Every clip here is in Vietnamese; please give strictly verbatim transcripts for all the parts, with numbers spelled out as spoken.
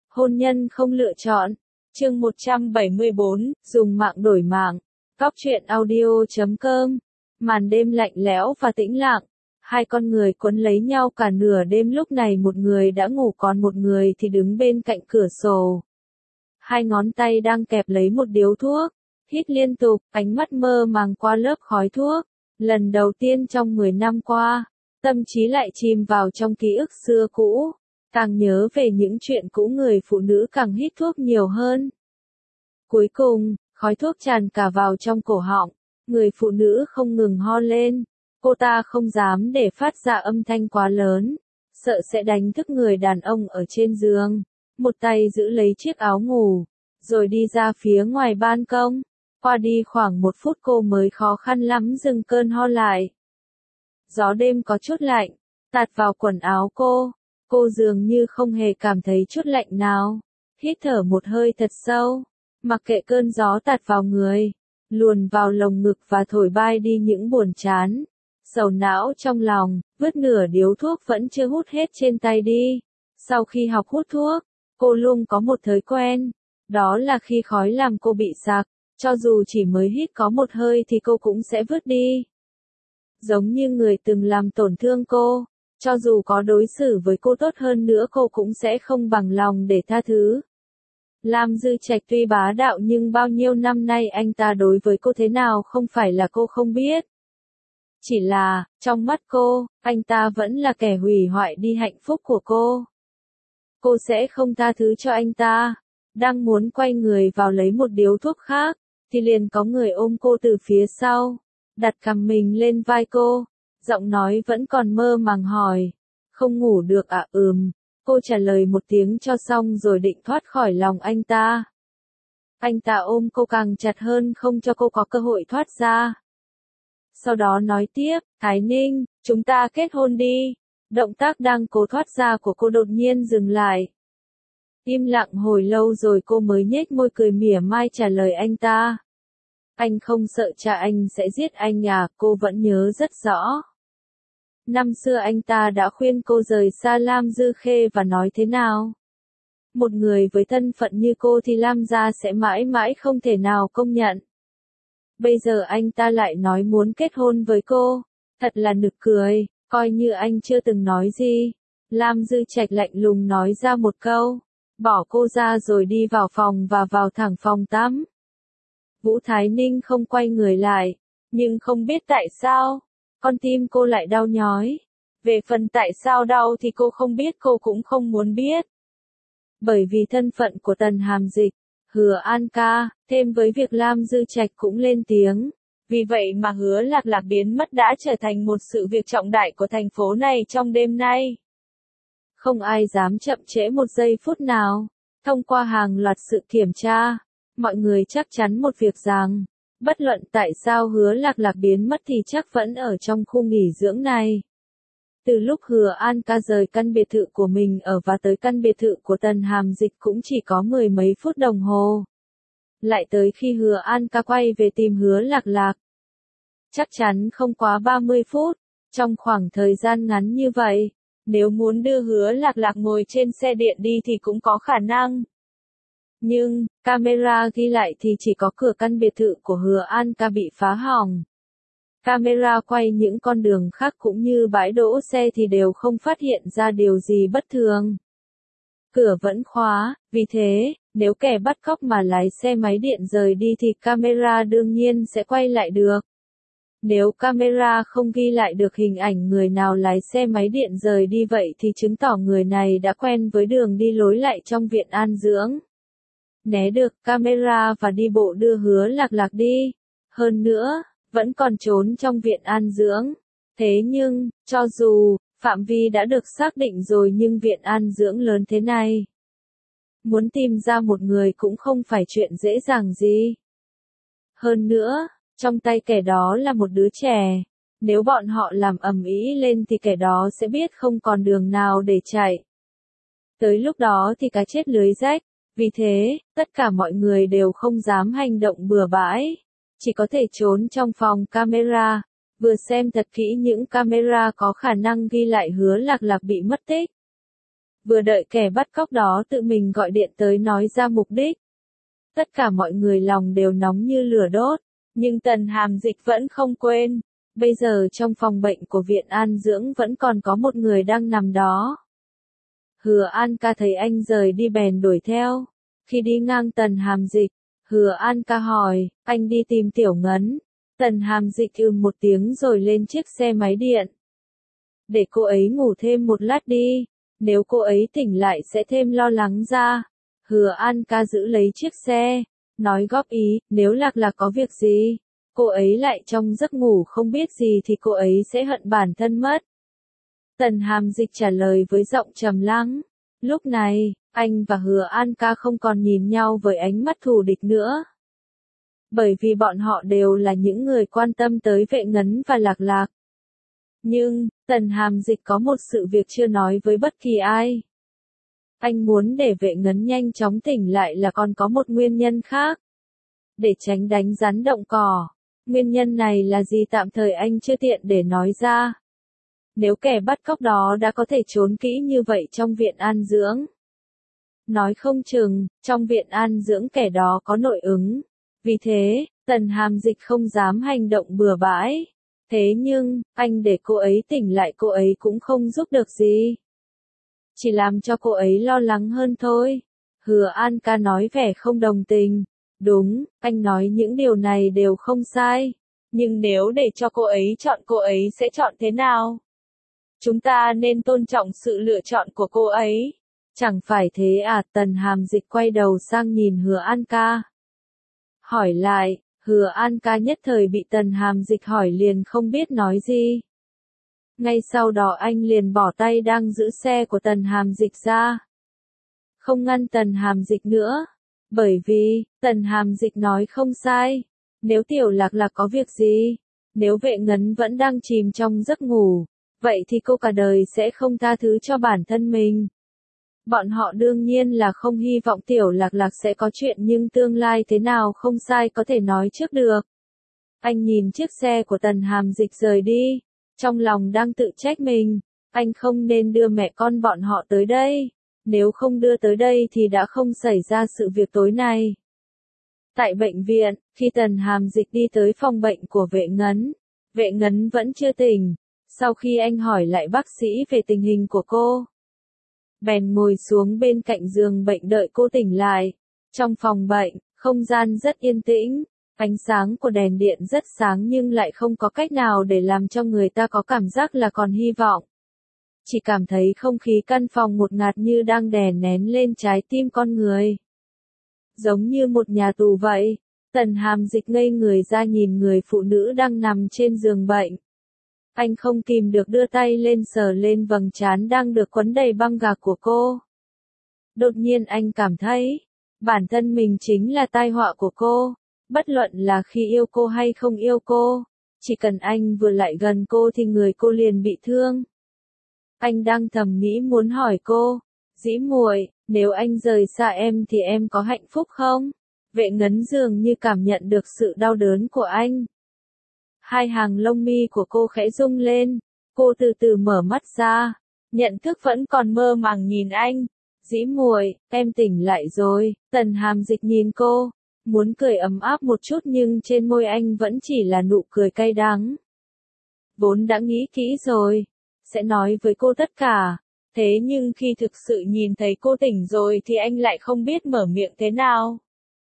Hôn nhân không lựa chọn. Chương một trăm bảy mươi bốn, dùng mạng đổi mạng. Góc truyện audio chấm com. Màn đêm lạnh lẽo và tĩnh lặng. Hai con người quấn lấy nhau cả nửa đêm, lúc này một người đã ngủ còn một người thì đứng bên cạnh cửa sổ. Hai ngón tay đang kẹp lấy một điếu thuốc, hít liên tục, ánh mắt mơ màng qua lớp khói thuốc. Lần đầu tiên trong mười năm qua, tâm trí lại chìm vào trong ký ức xưa cũ. Càng nhớ về những chuyện cũ, người phụ nữ càng hít thuốc nhiều hơn. Cuối cùng, khói thuốc tràn cả vào trong cổ họng, người phụ nữ không ngừng ho lên. Cô ta không dám để phát ra âm thanh quá lớn, sợ sẽ đánh thức người đàn ông ở trên giường. Một tay giữ lấy chiếc áo ngủ, rồi đi ra phía ngoài ban công. Qua đi khoảng một phút cô mới khó khăn lắm dừng cơn ho lại. Gió đêm có chút lạnh, tạt vào quần áo cô. Cô dường như không hề cảm thấy chút lạnh nào. Hít thở một hơi thật sâu, mặc kệ cơn gió tạt vào người, luồn vào lồng ngực và thổi bay đi những buồn chán, sầu não trong lòng. Vứt nửa điếu thuốc vẫn chưa hút hết trên tay đi. Sau khi học hút thuốc, cô luôn có một thói quen, đó là khi khói làm cô bị sặc, cho dù chỉ mới hít có một hơi thì cô cũng sẽ vứt đi. Giống như người từng làm tổn thương cô, cho dù có đối xử với cô tốt hơn nữa cô cũng sẽ không bằng lòng để tha thứ. Lam Dư Trạch tuy bá đạo nhưng bao nhiêu năm nay anh ta đối với cô thế nào không phải là cô không biết. Chỉ là, trong mắt cô, anh ta vẫn là kẻ hủy hoại đi hạnh phúc của cô. Cô sẽ không tha thứ cho anh ta. Đang muốn quay người vào lấy một điếu thuốc khác, thì liền có người ôm cô từ phía sau, đặt cằm mình lên vai cô. Giọng nói vẫn còn mơ màng hỏi, không ngủ được à? Ừm. Cô trả lời một tiếng cho xong rồi định thoát khỏi lòng anh ta. Anh ta ôm cô càng chặt hơn không cho cô có cơ hội thoát ra. Sau đó nói tiếp, Thái Ninh, chúng ta kết hôn đi. Động tác đang cố thoát ra của cô đột nhiên dừng lại. Im lặng hồi lâu rồi cô mới nhếch môi cười mỉa mai trả lời anh ta. Anh không sợ cha anh sẽ giết anh à? Cô vẫn nhớ rất rõ. Năm xưa anh ta đã khuyên cô rời xa Lam Dư Khê và nói thế nào? Một người với thân phận như cô thì Lam gia sẽ mãi mãi không thể nào công nhận. Bây giờ anh ta lại nói muốn kết hôn với cô. Thật là nực cười, coi như anh chưa từng nói gì. Lam Dư Trạch lạnh lùng nói ra một câu, bỏ cô ra rồi đi vào phòng và vào thẳng phòng tắm. Vũ Thái Ninh không quay người lại, nhưng không biết tại sao, con tim cô lại đau nhói. Về phần tại sao đau thì cô không biết, cô cũng không muốn biết. Bởi vì thân phận của Tần Hàm Dịch, Hứa An ca, thêm với việc Lam Dư Trạch cũng lên tiếng. Vì vậy mà Hứa Lạc Lạc biến mất đã trở thành một sự việc trọng đại của thành phố này trong đêm nay. Không ai dám chậm trễ một giây phút nào. Thông qua hàng loạt sự kiểm tra, mọi người chắc chắn một việc rằng, bất luận tại sao Hứa Lạc Lạc biến mất thì chắc vẫn ở trong khu nghỉ dưỡng này. Từ lúc Hứa An ca rời căn biệt thự của mình ở và tới căn biệt thự của Tần Hàm Dịch cũng chỉ có mười mấy phút đồng hồ. Lại tới khi Hứa An ca quay về tìm Hứa Lạc Lạc, chắc chắn không quá ba mươi phút. Trong khoảng thời gian ngắn như vậy, nếu muốn đưa Hứa Lạc Lạc ngồi trên xe điện đi thì cũng có khả năng. Nhưng, camera ghi lại thì chỉ có cửa căn biệt thự của Hứa An ca bị phá hỏng. Camera quay những con đường khác cũng như bãi đỗ xe thì đều không phát hiện ra điều gì bất thường. Cửa vẫn khóa, vì thế, nếu kẻ bắt cóc mà lái xe máy điện rời đi thì camera đương nhiên sẽ quay lại được. Nếu camera không ghi lại được hình ảnh người nào lái xe máy điện rời đi vậy thì chứng tỏ người này đã quen với đường đi lối lại trong viện an dưỡng. Né được camera và đi bộ đưa Hứa Lạc Lạc đi. Hơn nữa, vẫn còn trốn trong viện an dưỡng. Thế nhưng, cho dù, phạm vi đã được xác định rồi nhưng viện an dưỡng lớn thế này, muốn tìm ra một người cũng không phải chuyện dễ dàng gì. Hơn nữa, trong tay kẻ đó là một đứa trẻ. Nếu bọn họ làm ầm ĩ lên thì kẻ đó sẽ biết không còn đường nào để chạy. Tới lúc đó thì cá chết lưới rách. Vì thế, tất cả mọi người đều không dám hành động bừa bãi. Chỉ có thể trốn trong phòng camera, vừa xem thật kỹ những camera có khả năng ghi lại Hứa Lạc Lạc bị mất tích. vừa đợi kẻ bắt cóc đó tự mình gọi điện tới nói ra mục đích. Tất cả mọi người lòng đều nóng như lửa đốt, nhưng Tần Hàm Dịch vẫn không quên. Bây giờ trong phòng bệnh của viện an dưỡng vẫn còn có một người đang nằm đó. Hứa An Ca thấy anh rời đi bèn đuổi theo. Khi đi ngang Tần Hàm Dịch, Hứa An Ca hỏi, anh đi tìm Tiểu Ngấn. Tần Hàm Dịch ừm một tiếng rồi lên chiếc xe máy điện. Để cô ấy ngủ thêm một lát đi, nếu cô ấy tỉnh lại sẽ thêm lo lắng ra. Hứa An Ca giữ lấy chiếc xe, nói góp ý, nếu Lạc Lạc có việc gì, cô ấy lại trong giấc ngủ không biết gì thì cô ấy sẽ hận bản thân mất. Tần Hàm Dịch trả lời với giọng trầm lắng. Lúc này, anh và Hứa An Ca không còn nhìn nhau với ánh mắt thù địch nữa. Bởi vì bọn họ đều là những người quan tâm tới Vệ Ngấn và Lạc Lạc. Nhưng, Tần Hàm Dịch có một sự việc chưa nói với bất kỳ ai. Anh muốn để Vệ Ngấn nhanh chóng tỉnh lại là còn có một nguyên nhân khác. Để tránh đánh rắn động cỏ. Nguyên nhân này là gì tạm thời anh chưa tiện để nói ra. Nếu kẻ bắt cóc đó đã có thể trốn kỹ như vậy trong viện an dưỡng. Nói không chừng, trong viện an dưỡng kẻ đó có nội ứng. Vì thế, Tần Hàm Dịch không dám hành động bừa bãi. Thế nhưng, anh để cô ấy tỉnh lại cô ấy cũng không giúp được gì. Chỉ làm cho cô ấy lo lắng hơn thôi. Hứa An Ca nói vẻ không đồng tình. Đúng, anh nói những điều này đều không sai. Nhưng nếu để cho cô ấy chọn cô ấy sẽ chọn thế nào? Chúng ta nên tôn trọng sự lựa chọn của cô ấy. Chẳng phải thế à? Tần Hàm Dịch quay đầu sang nhìn Hứa An Ca. Hỏi lại, Hứa An Ca nhất thời bị Tần Hàm Dịch hỏi liền không biết nói gì. Ngay sau đó anh liền bỏ tay đang giữ xe của Tần Hàm Dịch ra. Không ngăn Tần Hàm Dịch nữa. Bởi vì, Tần Hàm Dịch nói không sai. Nếu Tiểu Lạc Lạc có việc gì, nếu Vệ Ngấn vẫn đang chìm trong giấc ngủ, vậy thì cô cả đời sẽ không tha thứ cho bản thân mình. Bọn họ đương nhiên là không hy vọng Tiểu Lạc Lạc sẽ có chuyện nhưng tương lai thế nào không sai có thể nói trước được. Anh nhìn chiếc xe của Tần Hàm Dịch rời đi, trong lòng đang tự trách mình, anh không nên đưa mẹ con bọn họ tới đây, nếu không đưa tới đây thì đã không xảy ra sự việc tối nay. Tại bệnh viện, khi Tần Hàm Dịch đi tới phòng bệnh của Vệ Ngấn, Vệ Ngấn vẫn chưa tỉnh, sau khi anh hỏi lại bác sĩ về tình hình của cô, bèn ngồi xuống bên cạnh giường bệnh đợi cô tỉnh lại. Trong phòng bệnh, không gian rất yên tĩnh, ánh sáng của đèn điện rất sáng nhưng lại không có cách nào để làm cho người ta có cảm giác là còn hy vọng. Chỉ cảm thấy không khí căn phòng một ngạt như đang đè nén lên trái tim con người. Giống như một nhà tù vậy. Tần Hàm Dịch ngây người ra nhìn người phụ nữ đang nằm trên giường bệnh. Anh không kìm được đưa tay lên sờ lên vầng trán đang được quấn đầy băng gạc của cô. Đột nhiên anh cảm thấy, bản thân mình chính là tai họa của cô, bất luận là khi yêu cô hay không yêu cô, chỉ cần anh vừa lại gần cô thì người cô liền bị thương. Anh đang thầm nghĩ muốn hỏi cô, Dĩ muội, nếu anh rời xa em thì em có hạnh phúc không? Vệ Ngấn dường như cảm nhận được sự đau đớn của anh. Hai hàng lông mi của cô khẽ rung lên, cô từ từ mở mắt ra, nhận thức vẫn còn mơ màng nhìn anh. Dĩ muội, em tỉnh lại rồi. Tần Hàm Dịch nhìn cô, muốn cười ấm áp một chút nhưng trên môi anh vẫn chỉ là nụ cười cay đắng. Vốn đã nghĩ kỹ rồi, sẽ nói với cô tất cả, thế nhưng khi thực sự nhìn thấy cô tỉnh rồi thì anh lại không biết mở miệng thế nào.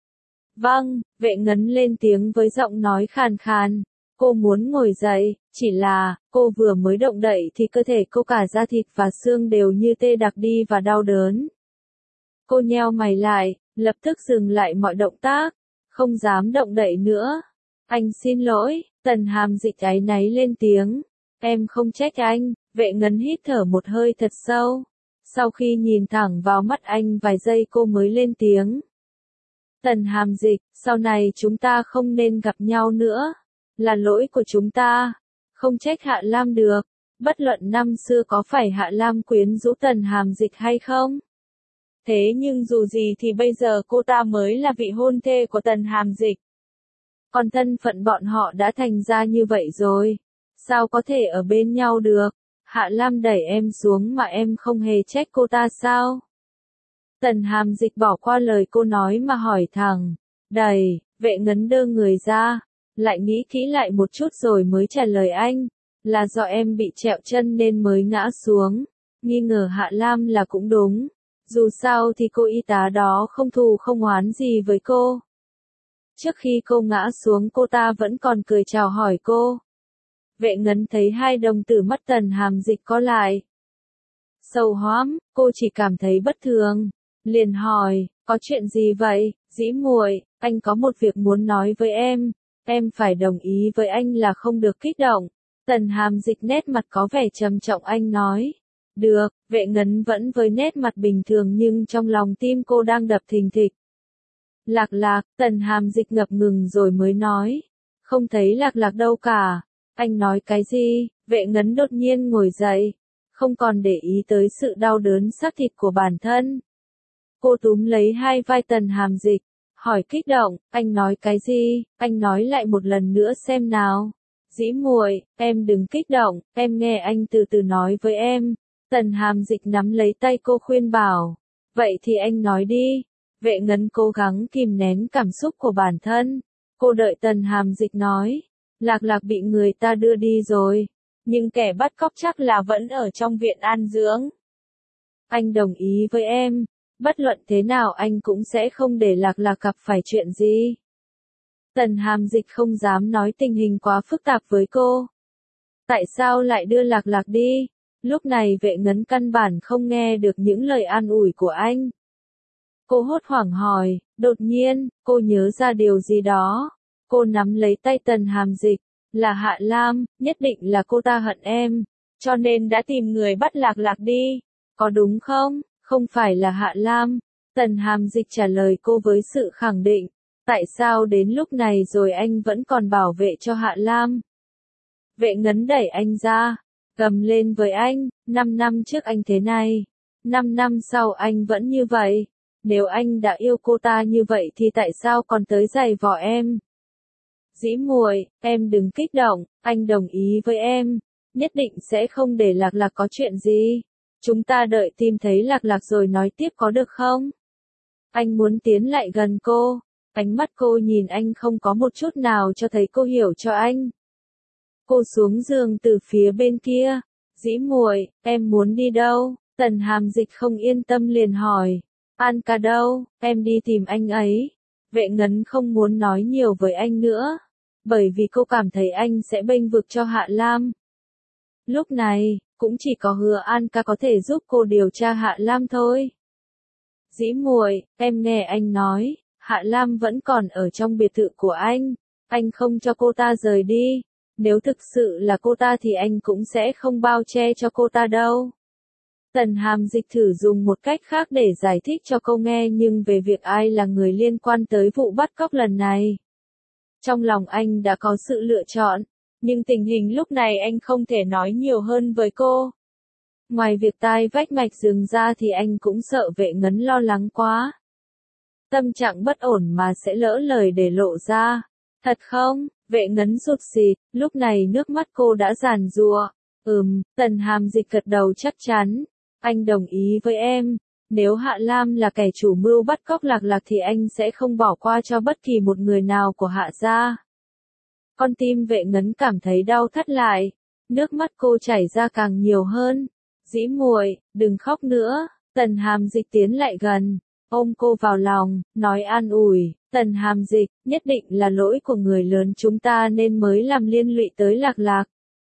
Vâng, Vệ Ngấn lên tiếng với giọng nói khàn khàn. Cô muốn ngồi dậy, chỉ là, cô vừa mới động đậy thì cơ thể cô cả da thịt và xương đều như tê đặc đi và đau đớn. Cô nheo mày lại, lập tức dừng lại mọi động tác, không dám động đậy nữa. Anh xin lỗi, Tần Hàm Dịch áy náy lên tiếng. Em không trách anh. Vệ Ngấn hít thở một hơi thật sâu. Sau khi nhìn thẳng vào mắt anh vài giây cô mới lên tiếng. Tần Hàm Dịch, sau này chúng ta không nên gặp nhau nữa. Là lỗi của chúng ta. Không trách Hạ Lam được. Bất luận năm xưa có phải Hạ Lam quyến rũ Tần Hàm Dịch hay không. Thế nhưng dù gì thì bây giờ cô ta mới là vị hôn thê của Tần Hàm Dịch. Còn thân phận bọn họ đã thành ra như vậy rồi. Sao có thể ở bên nhau được? Hạ Lam đẩy em xuống mà em không hề trách cô ta sao? Tần Hàm Dịch bỏ qua lời cô nói mà hỏi thẳng. Đẩy, Vệ Ngấn đơ người ra, lại nghĩ kỹ lại một chút rồi mới trả lời anh. Là do em bị trẹo chân nên mới ngã xuống. Nghi ngờ Hạ Lam là cũng đúng. Dù sao thì cô y tá đó không thù không oán gì với cô. Trước khi cô ngã xuống cô ta vẫn còn cười chào hỏi cô. Vệ Ngấn thấy hai đồng tử mắt Tần Hàm Dịch có lại. Sâu hoắm, cô chỉ cảm thấy bất thường. Liền hỏi, có chuyện gì vậy, Dĩ muội, anh có một việc muốn nói với em. Em phải đồng ý với anh là không được kích động. Tần Hàm Dịch nét mặt có vẻ trầm trọng anh nói. Được, Vệ Ngấn vẫn với nét mặt bình thường nhưng trong lòng tim cô đang đập thình thịch. Lạc Lạc, Tần Hàm Dịch ngập ngừng rồi mới nói. Không thấy Lạc Lạc đâu cả. Anh nói cái gì? Vệ Ngấn đột nhiên ngồi dậy. Không còn để ý tới sự đau đớn xác thịt của bản thân. Cô túm lấy hai vai Tần Hàm Dịch. Hỏi kích động, anh nói cái gì? Anh nói lại một lần nữa xem nào. Dĩ muội, em đừng kích động, em nghe anh từ từ nói với em. Tần Hàm Dịch nắm lấy tay cô khuyên bảo. Vậy thì anh nói đi. Vệ Ngấn cố gắng kìm nén cảm xúc của bản thân. Cô đợi Tần Hàm Dịch nói. Lạc Lạc bị người ta đưa đi rồi. Nhưng kẻ bắt cóc chắc là vẫn ở trong viện an dưỡng. Anh đồng ý với em. Bất luận thế nào anh cũng sẽ không để Lạc Lạc gặp phải chuyện gì. Tần Hàm Dịch không dám nói tình hình quá phức tạp với cô. Tại sao lại đưa Lạc Lạc đi? Lúc này Vệ Ngấn căn bản không nghe được những lời an ủi của anh. Cô hốt hoảng hỏi, đột nhiên, cô nhớ ra điều gì đó. Cô nắm lấy tay Tần Hàm Dịch, là Hạ Lam, nhất định là cô ta hận em, cho nên đã tìm người bắt Lạc Lạc đi. Có đúng không? Không phải là Hạ Lam. Tần Hàm Dịch trả lời cô với sự khẳng định. Tại sao đến lúc này rồi anh vẫn còn bảo vệ cho Hạ Lam? Vệ Ngấn đẩy anh ra, gầm lên với anh, năm năm trước anh thế này, năm năm sau anh vẫn như vậy. Nếu anh đã yêu cô ta như vậy thì tại sao còn tới giày vò em? Dĩ muội, em đừng kích động, anh đồng ý với em, nhất định sẽ không để Lạc Lạc có chuyện gì. Chúng ta đợi tìm thấy Lạc Lạc rồi nói tiếp có được không? Anh muốn tiến lại gần cô, ánh mắt cô nhìn anh không có một chút nào cho thấy cô hiểu cho anh. Cô xuống giường từ phía bên kia. Dĩ muội, em muốn đi đâu? Tần Hàm Dịch không yên tâm liền hỏi. An ca đâu? Em đi tìm anh ấy. Vệ Ngấn không muốn nói nhiều với anh nữa, bởi vì cô cảm thấy anh sẽ bênh vực cho Hạ Lam. Lúc này, cũng chỉ có Hứa An ca có thể giúp cô điều tra Hạ Lam thôi. Dĩ muội, em nghe anh nói, Hạ Lam vẫn còn ở trong biệt thự của anh, anh không cho cô ta rời đi. Nếu thực sự là cô ta thì anh cũng sẽ không bao che cho cô ta đâu. Tần Hàm Dịch thử dùng một cách khác để giải thích cho cô nghe nhưng về việc ai là người liên quan tới vụ bắt cóc lần này. Trong lòng anh đã có sự lựa chọn, nhưng tình hình lúc này anh không thể nói nhiều hơn với cô. Ngoài việc tai vách mạch rừng ra thì anh cũng sợ Vệ Ngấn lo lắng quá. Tâm trạng bất ổn mà sẽ lỡ lời để lộ ra. Thật không? Vệ Ngấn sụt sịt, lúc này nước mắt cô đã giàn giụa. Ừm, Tần Hàm Dịch gật đầu chắc chắn. Anh đồng ý với em. Nếu Hạ Lam là kẻ chủ mưu bắt cóc Lạc Lạc thì anh sẽ không bỏ qua cho bất kỳ một người nào của Hạ gia. Con tim Vệ Ngấn cảm thấy đau thắt lại. Nước mắt cô chảy ra càng nhiều hơn. Dĩ muội, đừng khóc nữa. Tần Hàm Dịch tiến lại gần, ôm cô vào lòng, nói an ủi. Tần Hàm Dịch, nhất định là lỗi của người lớn chúng ta nên mới làm liên lụy tới Lạc Lạc.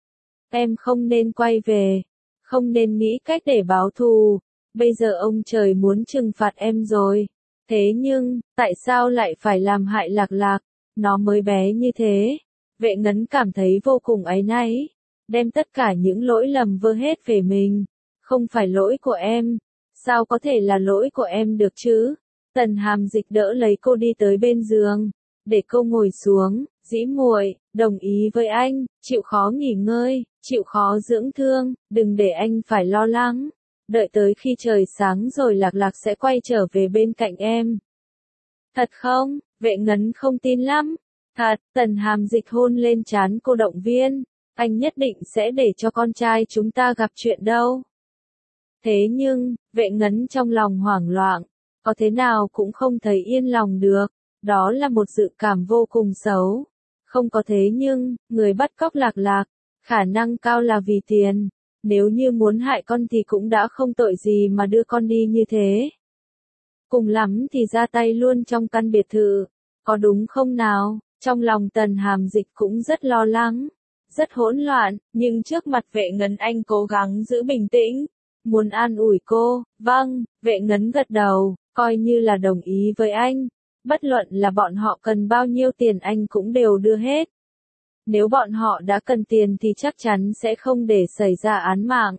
Em không nên quay về, không nên nghĩ cách để báo thù. Bây giờ ông trời muốn trừng phạt em rồi. Thế nhưng, tại sao lại phải làm hại Lạc Lạc? Nó mới bé như thế. Vệ Ngấn cảm thấy vô cùng áy náy, đem tất cả những lỗi lầm vơ hết về mình. Không phải lỗi của em. Sao có thể là lỗi của em được chứ? Tần Hàm Dịch đỡ lấy cô đi tới bên giường, để cô ngồi xuống. Dĩ muội, đồng ý với anh, chịu khó nghỉ ngơi, chịu khó dưỡng thương, đừng để anh phải lo lắng. Đợi tới khi trời sáng rồi Lạc Lạc sẽ quay trở về bên cạnh em. Thật không? Vệ Ngấn không tin lắm. Thật, Tần Hàm Dịch hôn lên trán cô động viên. anh nhất định sẽ để cho con trai chúng ta gặp chuyện đâu. Thế nhưng, Vệ Ngấn trong lòng hoảng loạn, có thế nào cũng không thấy yên lòng được, đó là một dự cảm vô cùng xấu. Không có thế nhưng, người bắt cóc Lạc Lạc, khả năng cao là vì tiền, nếu như muốn hại con thì cũng đã không tội gì mà đưa con đi như thế. Cùng lắm thì ra tay luôn trong căn biệt thự, có đúng không nào? Trong lòng Tần Hàm Dịch cũng rất lo lắng, rất hỗn loạn, nhưng trước mặt Vệ Ngấn anh cố gắng giữ bình tĩnh, muốn an ủi cô. Vâng, Vệ Ngấn gật đầu, coi như là đồng ý với anh, bất luận là bọn họ cần bao nhiêu tiền anh cũng đều đưa hết. Nếu bọn họ đã cần tiền thì chắc chắn sẽ không để xảy ra án mạng.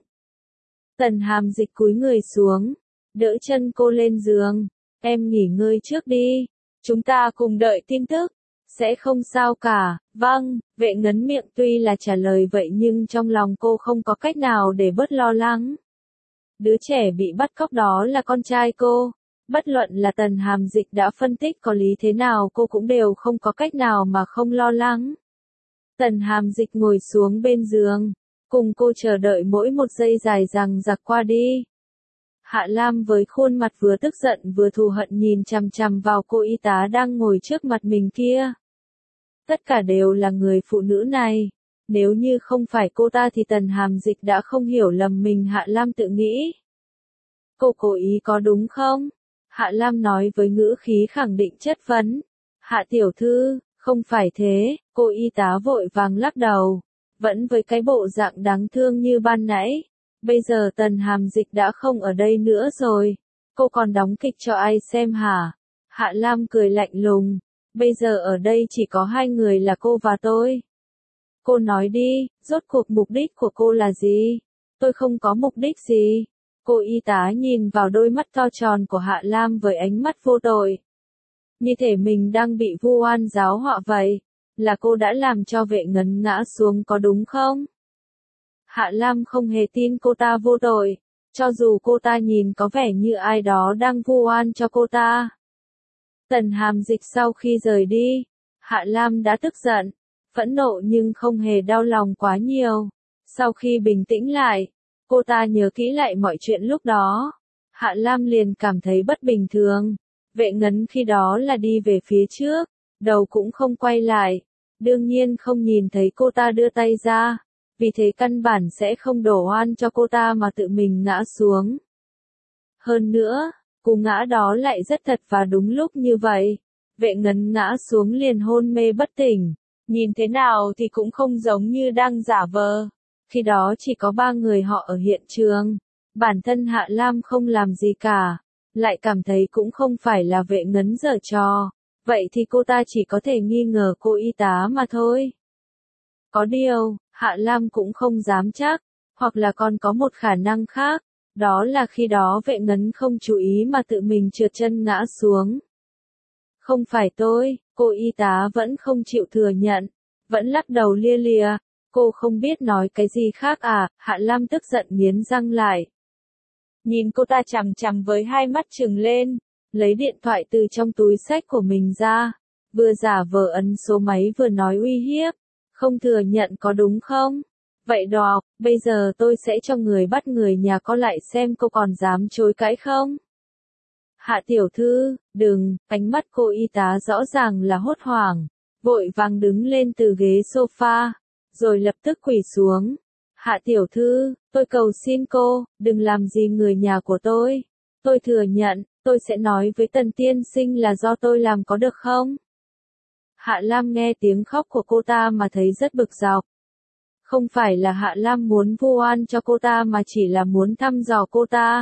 Tần Hàm Dịch cúi người xuống, đỡ chân cô lên giường, em nghỉ ngơi trước đi, chúng ta cùng đợi tin tức. Sẽ không sao cả. Vâng, Vệ Ngấn miệng tuy là trả lời vậy nhưng trong lòng cô không có cách nào để bớt lo lắng. Đứa trẻ bị bắt cóc đó là con trai cô. Bất luận là Tần Hàm Dịch đã phân tích có lý thế nào cô cũng đều không có cách nào mà không lo lắng. Tần Hàm Dịch ngồi xuống bên giường, cùng cô chờ đợi mỗi một giây dài dằng dặc qua đi. Hạ Lam với khuôn mặt vừa tức giận vừa thù hận nhìn chằm chằm vào cô y tá đang ngồi trước mặt mình kia. Tất cả đều là người phụ nữ này. Nếu như không phải cô ta thì Tần Hàm Dịch đã không hiểu lầm mình, Hạ Lam tự nghĩ. Cô cố ý có đúng không? Hạ Lam nói với ngữ khí khẳng định chất vấn. Hạ tiểu thư, không phải thế, cô y tá vội vàng lắc đầu. Vẫn với cái bộ dạng đáng thương như ban nãy. Bây giờ Tần Hàm Dịch đã không ở đây nữa rồi. Cô còn đóng kịch cho ai xem hả? Hạ Lam cười lạnh lùng. Bây giờ ở đây chỉ có hai người là cô và tôi. Cô nói đi, rốt cuộc mục đích của cô là gì? Tôi không có mục đích gì. Cô y tá nhìn vào đôi mắt to tròn của Hạ Lam với ánh mắt vô tội. Như thể mình đang bị vu oan giáo họa vậy. Là cô đã làm cho Vệ Ngấn ngã xuống có đúng không? Hạ Lam không hề tin cô ta vô tội, cho dù cô ta nhìn có vẻ như ai đó đang vu oan cho cô ta. Tần Hàm Dịch sau khi rời đi, Hạ Lam đã tức giận, phẫn nộ nhưng không hề đau lòng quá nhiều. Sau khi bình tĩnh lại, cô ta nhớ kỹ lại mọi chuyện lúc đó. Hạ Lam liền cảm thấy bất bình thường. Vệ Ngấn khi đó là đi về phía trước, đầu cũng không quay lại. Đương nhiên không nhìn thấy cô ta đưa tay ra. Vì thế căn bản sẽ không đổ oan cho cô ta mà tự mình ngã xuống. Hơn nữa, cú ngã đó lại rất thật và đúng lúc như vậy. Vệ Ngấn ngã xuống liền hôn mê bất tỉnh. Nhìn thế nào thì cũng không giống như đang giả vờ. Khi đó chỉ có ba người họ ở hiện trường. Bản thân Hạ Lam không làm gì cả. Lại cảm thấy cũng không phải là Vệ Ngấn giở trò. Vậy thì cô ta chỉ có thể nghi ngờ cô y tá mà thôi. Có điều, Hạ Lam cũng không dám chắc, hoặc là còn có một khả năng khác, đó là khi đó Vệ Ngấn không chú ý mà tự mình trượt chân ngã xuống. Không phải tôi, cô y tá vẫn không chịu thừa nhận, vẫn lắc đầu lia lịa, cô không biết nói cái gì khác à, Hạ Lam tức giận nghiến răng lại. Nhìn cô ta chằm chằm với hai mắt trừng lên, lấy điện thoại từ trong túi xách của mình ra, vừa giả vờ ấn số máy vừa nói uy hiếp. Không thừa nhận có đúng không? Vậy đó, bây giờ tôi sẽ cho người bắt người nhà có lại xem cô còn dám chối cãi không? Hạ tiểu thư, đừng, ánh mắt cô y tá rõ ràng là hốt hoảng, vội vàng đứng lên từ ghế sofa, rồi lập tức quỳ xuống. Hạ tiểu thư, tôi cầu xin cô, đừng làm gì người nhà của tôi. Tôi thừa nhận, tôi sẽ nói với Tần tiên sinh là do tôi làm có được không? Hạ Lam nghe tiếng khóc của cô ta mà thấy rất bực dọc. Không phải là Hạ Lam muốn vu oan cho cô ta mà chỉ là muốn thăm dò cô ta.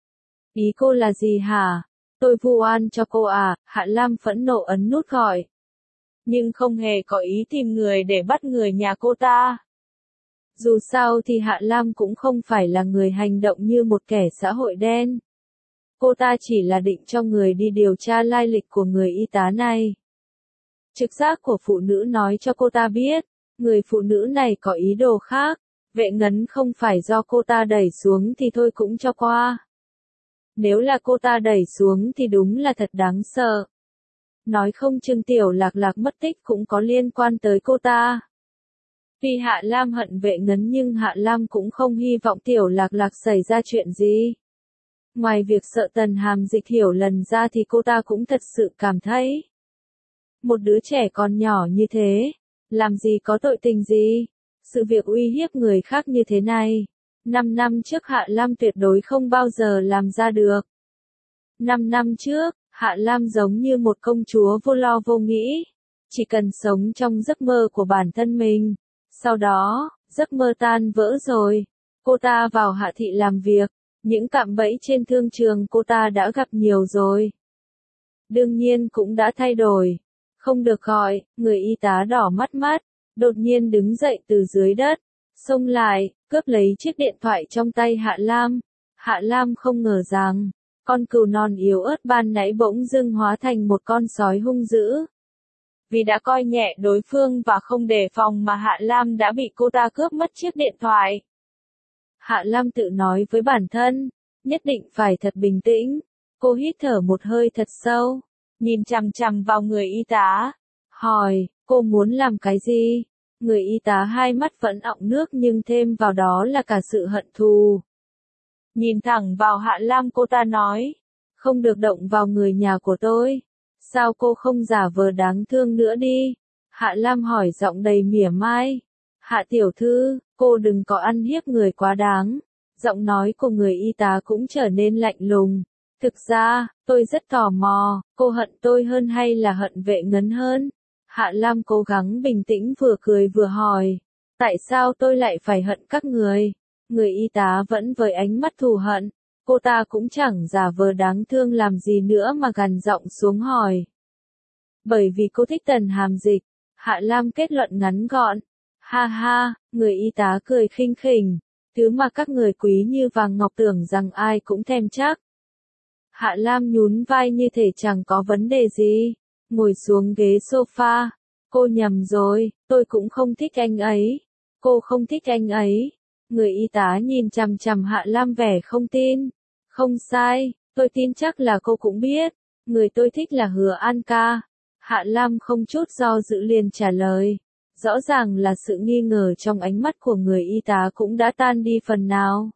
Ý cô là gì hả? Tôi vu oan cho cô à? Hạ Lam phẫn nộ ấn nút gọi. Nhưng không hề có ý tìm người để bắt người nhà cô ta. Dù sao thì Hạ Lam cũng không phải là người hành động như một kẻ xã hội đen. Cô ta chỉ là định cho người đi điều tra lai lịch của người y tá này. Trực giác của phụ nữ nói cho cô ta biết, người phụ nữ này có ý đồ khác, Vệ Ngấn không phải do cô ta đẩy xuống thì thôi cũng cho qua. Nếu là cô ta đẩy xuống thì đúng là thật đáng sợ. Nói không chừng tiểu Lạc Lạc mất tích cũng có liên quan tới cô ta. Tuy Hạ Lam hận Vệ Ngấn nhưng Hạ Lam cũng không hy vọng Tiểu Lạc Lạc xảy ra chuyện gì. Ngoài việc sợ Tần Hàm Dịch hiểu lần ra thì cô ta cũng thật sự cảm thấy. Một đứa trẻ còn nhỏ như thế, làm gì có tội tình gì, sự việc uy hiếp người khác như thế này. Năm năm trước Hạ Lam tuyệt đối không bao giờ làm ra được. Năm năm trước, Hạ Lam giống như một công chúa vô lo vô nghĩ, chỉ cần sống trong giấc mơ của bản thân mình. Sau đó, giấc mơ tan vỡ rồi, cô ta vào Hạ thị làm việc, những cạm bẫy trên thương trường cô ta đã gặp nhiều rồi. Đương nhiên cũng đã thay đổi. Không được gọi, người y tá đỏ mắt mắt, đột nhiên đứng dậy từ dưới đất, xông lại, cướp lấy chiếc điện thoại trong tay Hạ Lam. Hạ Lam không ngờ rằng, con cừu non yếu ớt ban nãy bỗng dưng hóa thành một con sói hung dữ. Vì đã coi nhẹ đối phương và không đề phòng mà Hạ Lam đã bị cô ta cướp mất chiếc điện thoại. Hạ Lam tự nói với bản thân, nhất định phải thật bình tĩnh. Cô hít thở một hơi thật sâu, nhìn chằm chằm vào người y tá, hỏi, cô muốn làm cái gì? Người y tá hai mắt vẫn ọng nước nhưng thêm vào đó là cả sự hận thù. Nhìn thẳng vào Hạ Lam cô ta nói, không được động vào người nhà của tôi. Sao cô không giả vờ đáng thương nữa đi? Hạ Lam hỏi giọng đầy mỉa mai. Hạ tiểu thư, cô đừng có ăn hiếp người quá đáng. Giọng nói của người y tá cũng trở nên lạnh lùng. Thực ra, tôi rất tò mò, cô hận tôi hơn hay là hận Vệ Ngấn hơn? Hạ Lam cố gắng bình tĩnh vừa cười vừa hỏi. Tại sao tôi lại phải hận các người? Người y tá vẫn với ánh mắt thù hận. Cô ta cũng chẳng giả vờ đáng thương làm gì nữa mà gằn giọng xuống hỏi. Bởi vì cô thích Tần Hàm Dịch. Hạ Lam kết luận ngắn gọn. Ha ha, người y tá cười khinh khỉnh. Thứ mà các người quý như vàng ngọc tưởng rằng ai cũng thèm chắc. Hạ Lam nhún vai như thể chẳng có vấn đề gì. Ngồi xuống ghế sofa. Cô nhầm rồi, tôi cũng không thích anh ấy. Cô không thích anh ấy. Người y tá nhìn chằm chằm Hạ Lam vẻ không tin. Không sai, tôi tin chắc là cô cũng biết. Người tôi thích là Hứa An ca. Hạ Lam không chút do dự liền trả lời. Rõ ràng là sự nghi ngờ trong ánh mắt của người y tá cũng đã tan đi phần nào.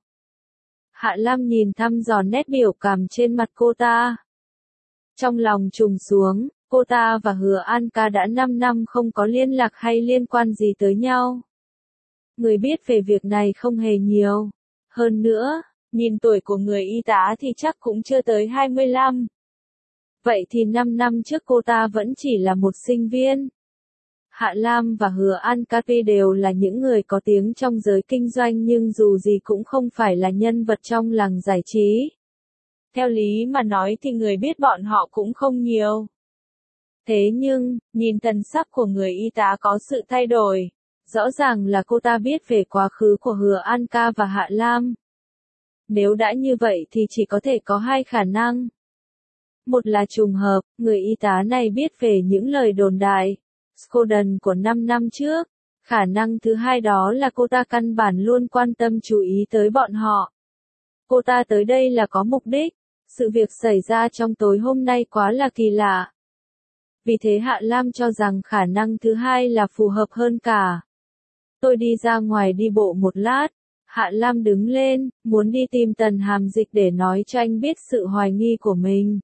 Hạ Lam nhìn thăm dò nét biểu cảm trên mặt cô ta. Trong lòng trùng xuống, cô ta và Hứa An ca đã năm năm không có liên lạc hay liên quan gì tới nhau. Người biết về việc này không hề nhiều. Hơn nữa, nhìn tuổi của người y tá thì chắc cũng chưa tới hai mươi lăm. Vậy thì năm năm trước cô ta vẫn chỉ là một sinh viên. Hạ Lam và Hứa An ca đều là những người có tiếng trong giới kinh doanh nhưng dù gì cũng không phải là nhân vật trong làng giải trí. Theo lý mà nói thì người biết bọn họ cũng không nhiều. Thế nhưng, nhìn thần sắc của người y tá có sự thay đổi. Rõ ràng là cô ta biết về quá khứ của Hứa An ca và Hạ Lam. Nếu đã như vậy thì chỉ có thể có hai khả năng. Một là trùng hợp, người y tá này biết về những lời đồn đại, Skoden của năm năm trước. Khả năng thứ hai đó là cô ta căn bản luôn quan tâm chú ý tới bọn họ. Cô ta tới đây là có mục đích. Sự việc xảy ra trong tối hôm nay quá là kỳ lạ. Vì thế Hạ Lam cho rằng khả năng thứ hai là phù hợp hơn cả. Tôi đi ra ngoài đi bộ một lát. Hạ Lam đứng lên, muốn đi tìm Tần Hàm Dịch để nói cho anh biết sự hoài nghi của mình.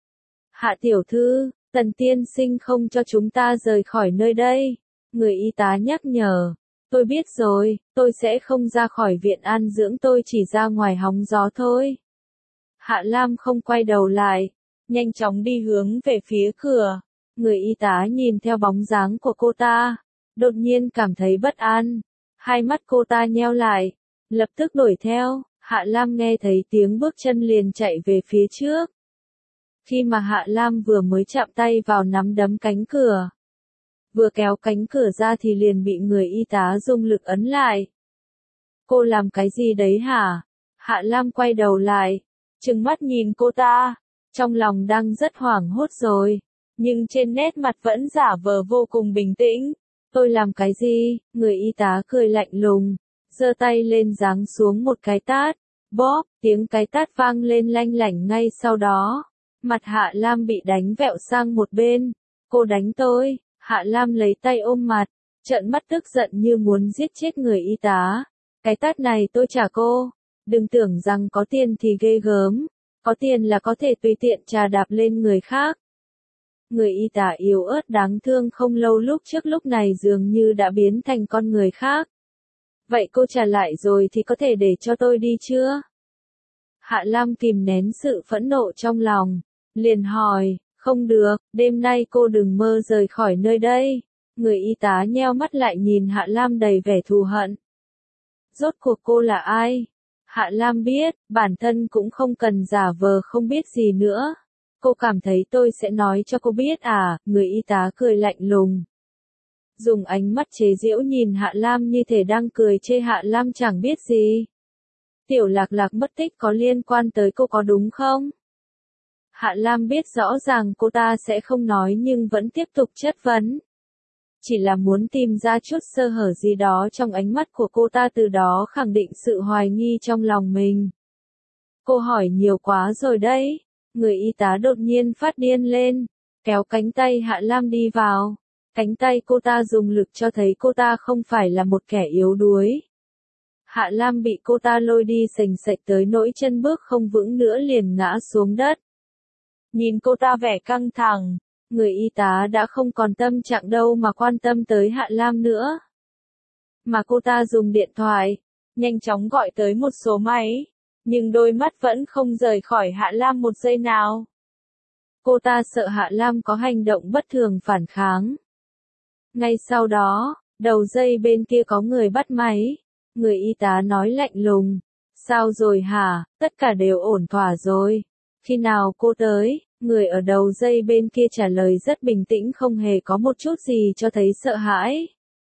Hạ tiểu thư, Tần tiên sinh không cho chúng ta rời khỏi nơi đây. Người y tá nhắc nhở. Tôi biết rồi, tôi sẽ không ra khỏi viện an dưỡng, tôi chỉ ra ngoài hóng gió thôi. Hạ Lam không quay đầu lại, nhanh chóng đi hướng về phía cửa. Người y tá nhìn theo bóng dáng của cô ta, đột nhiên cảm thấy bất an. Hai mắt cô ta nheo lại, lập tức đuổi theo. Hạ Lam nghe thấy tiếng bước chân liền chạy về phía trước. Khi mà Hạ Lam vừa mới chạm tay vào nắm đấm cánh cửa, vừa kéo cánh cửa ra thì liền bị người y tá dùng lực ấn lại. Cô làm cái gì đấy hả? Hạ Lam quay đầu lại, trừng mắt nhìn cô ta, trong lòng đang rất hoảng hốt rồi, nhưng trên nét mặt vẫn giả vờ vô cùng bình tĩnh. Tôi làm cái gì? Người y tá cười lạnh lùng, giơ tay lên giáng xuống một cái tát. Bóp, tiếng cái tát vang lên lanh lảnh ngay sau đó. Mặt Hạ Lam bị đánh vẹo sang một bên. Cô đánh tôi. Hạ Lam lấy tay ôm mặt, trợn mắt tức giận như muốn giết chết người y tá. Cái tát này tôi trả cô. Đừng tưởng rằng có tiền thì ghê gớm. Có tiền là có thể tùy tiện trà đạp lên người khác. Người y tá yếu ớt đáng thương không lâu lúc trước lúc này dường như đã biến thành con người khác. Vậy cô trả lại rồi thì có thể để cho tôi đi chưa? Hạ Lam kìm nén sự phẫn nộ trong lòng. Liền hỏi, không được, đêm nay cô đừng mơ rời khỏi nơi đây. Người y tá nheo mắt lại nhìn Hạ Lam đầy vẻ thù hận. Rốt cuộc cô là ai? Hạ Lam biết, bản thân cũng không cần giả vờ không biết gì nữa. Cô cảm thấy tôi sẽ nói cho cô biết à, người y tá cười lạnh lùng. Dùng ánh mắt chế giễu nhìn Hạ Lam như thể đang cười chê Hạ Lam chẳng biết gì. Tiểu Lạc Lạc mất tích có liên quan tới cô có đúng không? Hạ Lam biết rõ ràng cô ta sẽ không nói nhưng vẫn tiếp tục chất vấn. Chỉ là muốn tìm ra chút sơ hở gì đó trong ánh mắt của cô ta từ đó khẳng định sự hoài nghi trong lòng mình. Cô hỏi nhiều quá rồi đấy. Người y tá đột nhiên phát điên lên, kéo cánh tay Hạ Lam đi vào. Cánh tay cô ta dùng lực cho thấy cô ta không phải là một kẻ yếu đuối. Hạ Lam bị cô ta lôi đi sành sạch tới nỗi chân bước không vững nữa liền ngã xuống đất. Nhìn cô ta vẻ căng thẳng, người y tá đã không còn tâm trạng đâu mà quan tâm tới Hạ Lam nữa. Mà cô ta dùng điện thoại, nhanh chóng gọi tới một số máy, nhưng đôi mắt vẫn không rời khỏi Hạ Lam một giây nào. Cô ta sợ Hạ Lam có hành động bất thường phản kháng. Ngay sau đó, đầu dây bên kia có người bắt máy. Người y tá nói lạnh lùng. Sao rồi hả, tất cả đều ổn thỏa rồi. Khi nào cô tới? Người ở đầu dây bên kia trả lời rất bình tĩnh không hề có một chút gì cho thấy sợ hãi.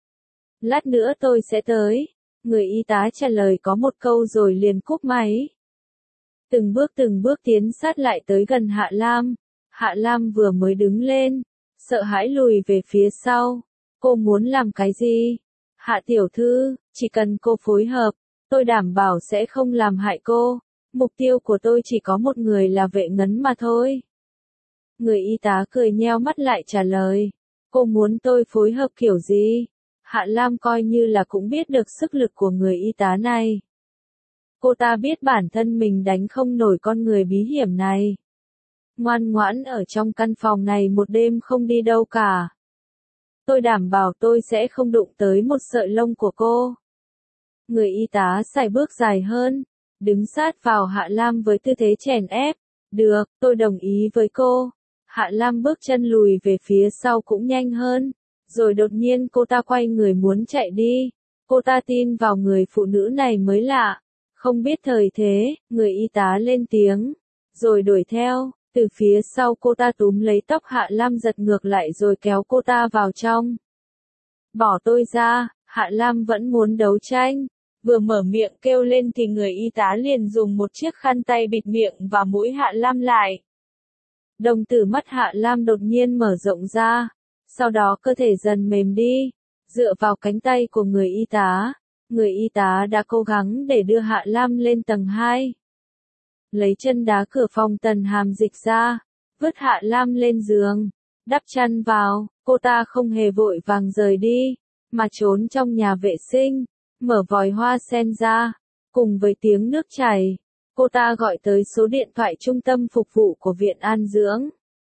Lát nữa tôi sẽ tới. Người y tá trả lời có một câu rồi liền cúp máy. Từng bước từng bước tiến sát lại tới gần Hạ Lam. Hạ Lam vừa mới đứng lên, sợ hãi lùi về phía sau. Cô muốn làm cái gì? Hạ tiểu thư, chỉ cần cô phối hợp, tôi đảm bảo sẽ không làm hại cô. Mục tiêu của tôi chỉ có một người là Vệ Ngấn mà thôi. Người y tá cười nheo mắt lại trả lời. Cô muốn tôi phối hợp kiểu gì? Hạ Lam coi như là cũng biết được sức lực của người y tá này. Cô ta biết bản thân mình đánh không nổi con người bí hiểm này. Ngoan ngoãn ở trong căn phòng này một đêm không đi đâu cả. Tôi đảm bảo tôi sẽ không đụng tới một sợi lông của cô. Người y tá sải bước dài hơn, đứng sát vào Hạ Lam với tư thế chèn ép. Được, tôi đồng ý với cô. Hạ Lam bước chân lùi về phía sau cũng nhanh hơn. Rồi đột nhiên cô ta quay người muốn chạy đi. Cô ta tin vào người phụ nữ này mới lạ. Không biết thời thế, người y tá lên tiếng. Rồi đuổi theo. Từ phía sau cô ta túm lấy tóc Hạ Lam giật ngược lại rồi kéo cô ta vào trong. Bỏ tôi ra, Hạ Lam vẫn muốn đấu tranh. Vừa mở miệng kêu lên thì người y tá liền dùng một chiếc khăn tay bịt miệng và mũi Hạ Lam lại. Đồng tử mắt Hạ Lam đột nhiên mở rộng ra. Sau đó cơ thể dần mềm đi. Dựa vào cánh tay của người y tá, người y tá đã cố gắng để đưa Hạ Lam lên tầng hai. Lấy chân đá cửa phòng Tần Hàm Dịch ra, vứt Hạ Lam lên giường, đắp chăn vào, cô ta không hề vội vàng rời đi, mà trốn trong nhà vệ sinh, mở vòi hoa sen ra, cùng với tiếng nước chảy, cô ta gọi tới số điện thoại trung tâm phục vụ của Viện An Dưỡng.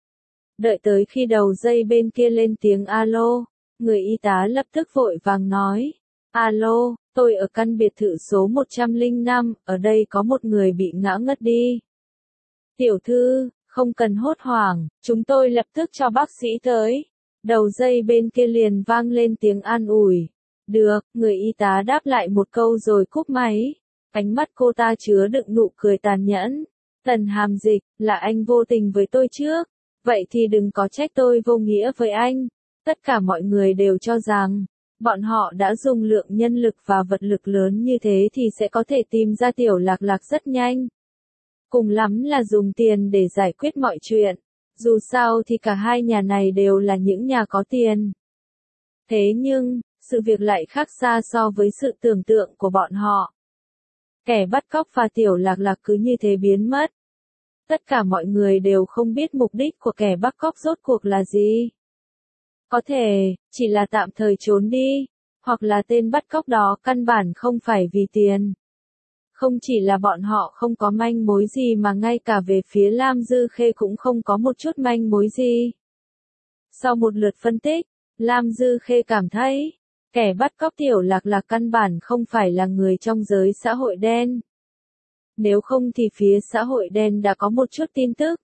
Đợi tới khi đầu dây bên kia lên tiếng alo, người y tá lập tức vội vàng nói, alo, tôi ở căn biệt thự số một trăm lẻ năm, ở đây có một người bị ngã ngất đi. Tiểu thư, không cần hốt hoảng, chúng tôi lập tức cho bác sĩ tới. Đầu dây bên kia liền vang lên tiếng an ủi. Được, người y tá đáp lại một câu rồi cúp máy. Ánh mắt cô ta chứa đựng nụ cười tàn nhẫn. Tần Hàm Dịch, là anh vô tình với tôi trước. Vậy thì đừng có trách tôi vô nghĩa với anh. Tất cả mọi người đều cho rằng, bọn họ đã dùng lượng nhân lực và vật lực lớn như thế thì sẽ có thể tìm ra Tiểu Lạc Lạc rất nhanh. Cùng lắm là dùng tiền để giải quyết mọi chuyện. Dù sao thì cả hai nhà này đều là những nhà có tiền. Thế nhưng, sự việc lại khác xa so với sự tưởng tượng của bọn họ. Kẻ bắt cóc và Tiểu Lạc Lạc cứ như thế biến mất. Tất cả mọi người đều không biết mục đích của kẻ bắt cóc rốt cuộc là gì. Có thể, chỉ là tạm thời trốn đi, hoặc là tên bắt cóc đó căn bản không phải vì tiền. Không chỉ là bọn họ không có manh mối gì mà ngay cả về phía Lam Dư Khê cũng không có một chút manh mối gì. Sau một lượt phân tích, Lam Dư Khê cảm thấy, kẻ bắt cóc Tiểu Lạc Lạc căn bản không phải là người trong giới xã hội đen. Nếu không thì phía xã hội đen đã có một chút tin tức.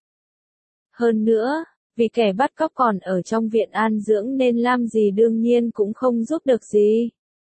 Hơn nữa, vì kẻ bắt cóc còn ở trong viện an dưỡng nên làm gì đương nhiên cũng không giúp được gì.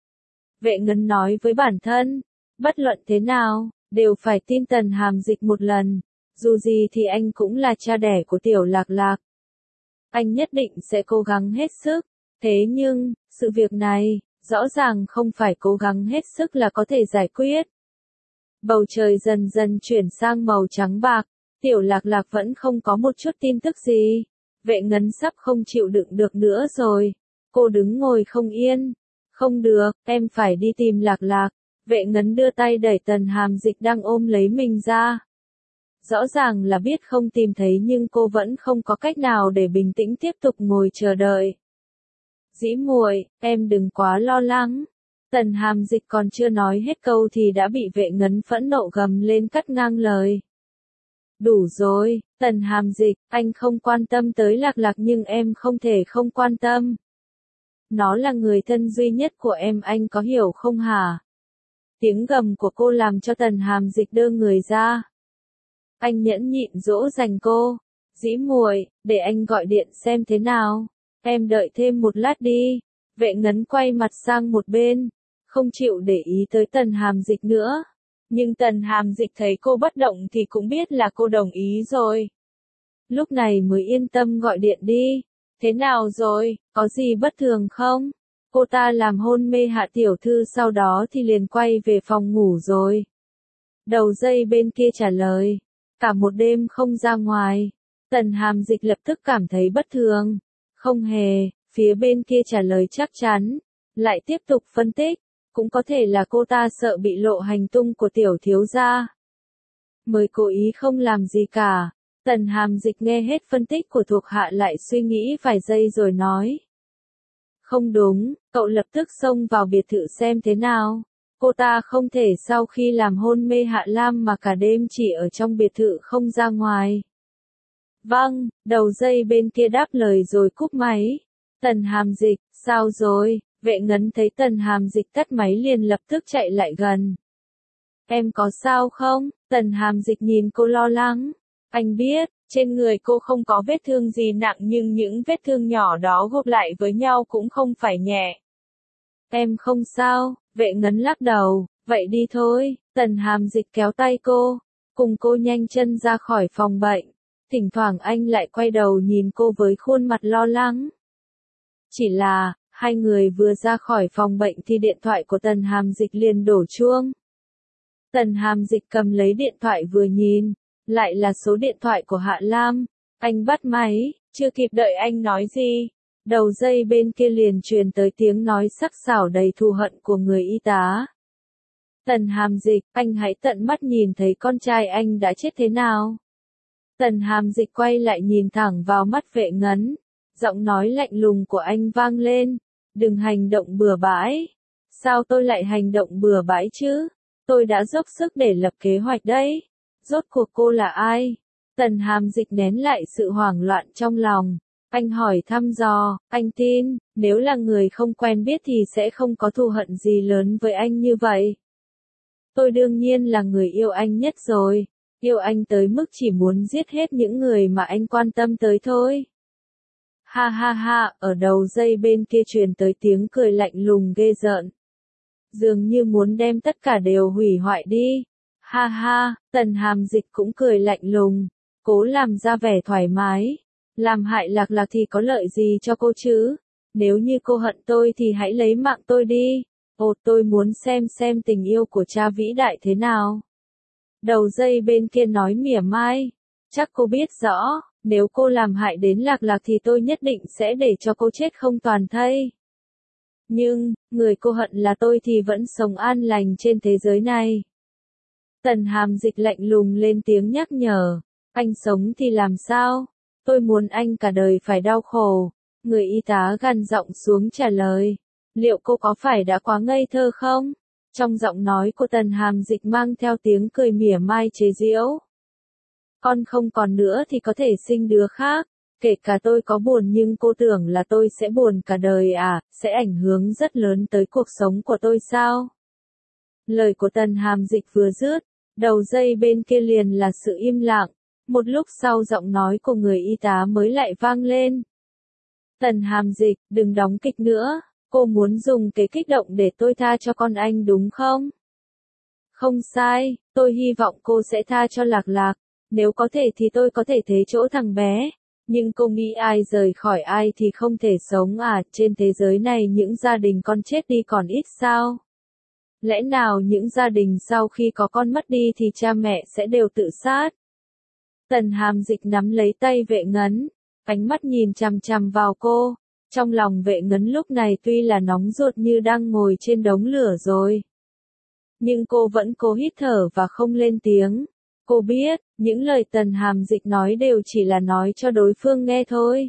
Vệ Ngân nói với bản thân, bất luận thế nào, đều phải tin Tần Hàm Dịch một lần, dù gì thì anh cũng là cha đẻ của Tiểu Lạc Lạc. Anh nhất định sẽ cố gắng hết sức, thế nhưng, sự việc này, rõ ràng không phải cố gắng hết sức là có thể giải quyết. Bầu trời dần dần chuyển sang màu trắng bạc, Tiểu Lạc Lạc vẫn không có một chút tin tức gì. Vệ Ngân sắp không chịu đựng được nữa rồi. Cô đứng ngồi không yên. Không được, em phải đi tìm Lạc Lạc. Vệ Ngân đưa tay đẩy Tần Hàm Dịch đang ôm lấy mình ra. Rõ ràng là biết không tìm thấy nhưng cô vẫn không có cách nào để bình tĩnh tiếp tục ngồi chờ đợi. Dĩ muội, em đừng quá lo lắng. Tần Hàm Dịch còn chưa nói hết câu thì đã bị Vệ Ngân phẫn nộ gầm lên cắt ngang lời. Đủ rồi, Tần Hàm Dịch, anh không quan tâm tới Lạc Lạc nhưng em không thể không quan tâm. Nó là người thân duy nhất của em, anh có hiểu không hả? Tiếng gầm của cô làm cho Tần Hàm Dịch đơ người ra. Anh nhẫn nhịn dỗ dành cô. Dĩ muội, để anh gọi điện xem thế nào. Em đợi thêm một lát đi. Vệ Ngân quay mặt sang một bên, không chịu để ý tới Tần Hàm Dịch nữa. Nhưng Tần Hàm Dịch thấy cô bất động thì cũng biết là cô đồng ý rồi. Lúc này mới yên tâm gọi điện đi. Thế nào rồi, có gì bất thường không? Cô ta làm hôn mê Hạ tiểu thư sau đó thì liền quay về phòng ngủ rồi. Đầu dây bên kia trả lời. Cả một đêm không ra ngoài. Tần Hàm Dịch lập tức cảm thấy bất thường. Không hề, phía bên kia trả lời chắc chắn. Lại tiếp tục phân tích. Cũng có thể là cô ta sợ bị lộ hành tung của tiểu thiếu gia. Mới cố ý không làm gì cả. Tần Hàm Dịch nghe hết phân tích của thuộc hạ lại suy nghĩ vài giây rồi nói. Không đúng, cậu lập tức xông vào biệt thự xem thế nào. Cô ta không thể sau khi làm hôn mê Hạ Lam mà cả đêm chỉ ở trong biệt thự không ra ngoài. Vâng, đầu dây bên kia đáp lời rồi cúp máy. Tần Hàm Dịch, sao rồi? Vệ Ngân thấy Tần Hàm Dịch tắt máy liền lập tức chạy lại gần. Em có sao không? Tần Hàm Dịch nhìn cô lo lắng. Anh biết, trên người cô không có vết thương gì nặng nhưng những vết thương nhỏ đó gộp lại với nhau cũng không phải nhẹ. Em không sao, Vệ Ngân lắc đầu, vậy đi thôi. Tần Hàm Dịch kéo tay cô, cùng cô nhanh chân ra khỏi phòng bệnh. Thỉnh thoảng anh lại quay đầu nhìn cô với khuôn mặt lo lắng. Chỉ là, hai người vừa ra khỏi phòng bệnh thì điện thoại của Tần Hàm Dịch liền đổ chuông. Tần Hàm Dịch cầm lấy điện thoại vừa nhìn, lại là số điện thoại của Hạ Lam. Anh bắt máy, chưa kịp đợi anh nói gì. Đầu dây bên kia liền truyền tới tiếng nói sắc sảo đầy thù hận của người y tá. Tần Hàm Dịch, anh hãy tận mắt nhìn thấy con trai anh đã chết thế nào. Tần Hàm Dịch quay lại nhìn thẳng vào mắt Vệ Ngân. Giọng nói lạnh lùng của anh vang lên. Đừng hành động bừa bãi. Sao tôi lại hành động bừa bãi chứ? Tôi đã dốc sức để lập kế hoạch đấy. Rốt cuộc cô là ai? Tần Hàm Dịch nén lại sự hoảng loạn trong lòng. Anh hỏi thăm dò, anh tin, nếu là người không quen biết thì sẽ không có thù hận gì lớn với anh như vậy. Tôi đương nhiên là người yêu anh nhất rồi. Yêu anh tới mức chỉ muốn giết hết những người mà anh quan tâm tới thôi. Ha ha ha, ở đầu dây bên kia truyền tới tiếng cười lạnh lùng ghê rợn. Dường như muốn đem tất cả đều hủy hoại đi. Ha ha, Tần Hàm Dịch cũng cười lạnh lùng, cố làm ra vẻ thoải mái. Làm hại Lạc Lạc thì có lợi gì cho cô chứ? Nếu như cô hận tôi thì hãy lấy mạng tôi đi. Ồ, tôi muốn xem xem tình yêu của cha vĩ đại thế nào. Đầu dây bên kia nói mỉa mai. Chắc cô biết rõ, nếu cô làm hại đến Lạc Lạc thì tôi nhất định sẽ để cho cô chết không toàn thây. Nhưng, người cô hận là tôi thì vẫn sống an lành trên thế giới này. Tần Hàm Dịch lạnh lùng lên tiếng nhắc nhở. Anh sống thì làm sao? Tôi muốn anh cả đời phải đau khổ. Người y tá gằn giọng xuống trả lời. Liệu cô có phải đã quá ngây thơ không? Trong giọng nói của Tần Hàm Dịch mang theo tiếng cười mỉa mai chế giễu. Con không còn nữa thì có thể sinh đứa khác. Kể cả tôi có buồn nhưng cô tưởng là tôi sẽ buồn cả đời à, sẽ ảnh hưởng rất lớn tới cuộc sống của tôi sao? Lời của Tần Hàm Dịch vừa dứt, đầu dây bên kia liền là sự im lặng. Một lúc sau giọng nói của người y tá mới lại vang lên. Tần Hàm Dịch, đừng đóng kịch nữa, cô muốn dùng cái kích động để tôi tha cho con anh đúng không? Không sai, tôi hy vọng cô sẽ tha cho Lạc Lạc, nếu có thể thì tôi có thể thế chỗ thằng bé. Nhưng cô nghĩ ai rời khỏi ai thì không thể sống à, trên thế giới này những gia đình con chết đi còn ít sao? Lẽ nào những gia đình sau khi có con mất đi thì cha mẹ sẽ đều tự sát? Tần Hàm Dịch nắm lấy tay Vệ Ngấn, ánh mắt nhìn chằm chằm vào cô. Trong lòng Vệ Ngấn lúc này tuy là nóng ruột như đang ngồi trên đống lửa rồi. Nhưng cô vẫn cố hít thở và không lên tiếng. Cô biết, những lời Tần Hàm Dịch nói đều chỉ là nói cho đối phương nghe thôi.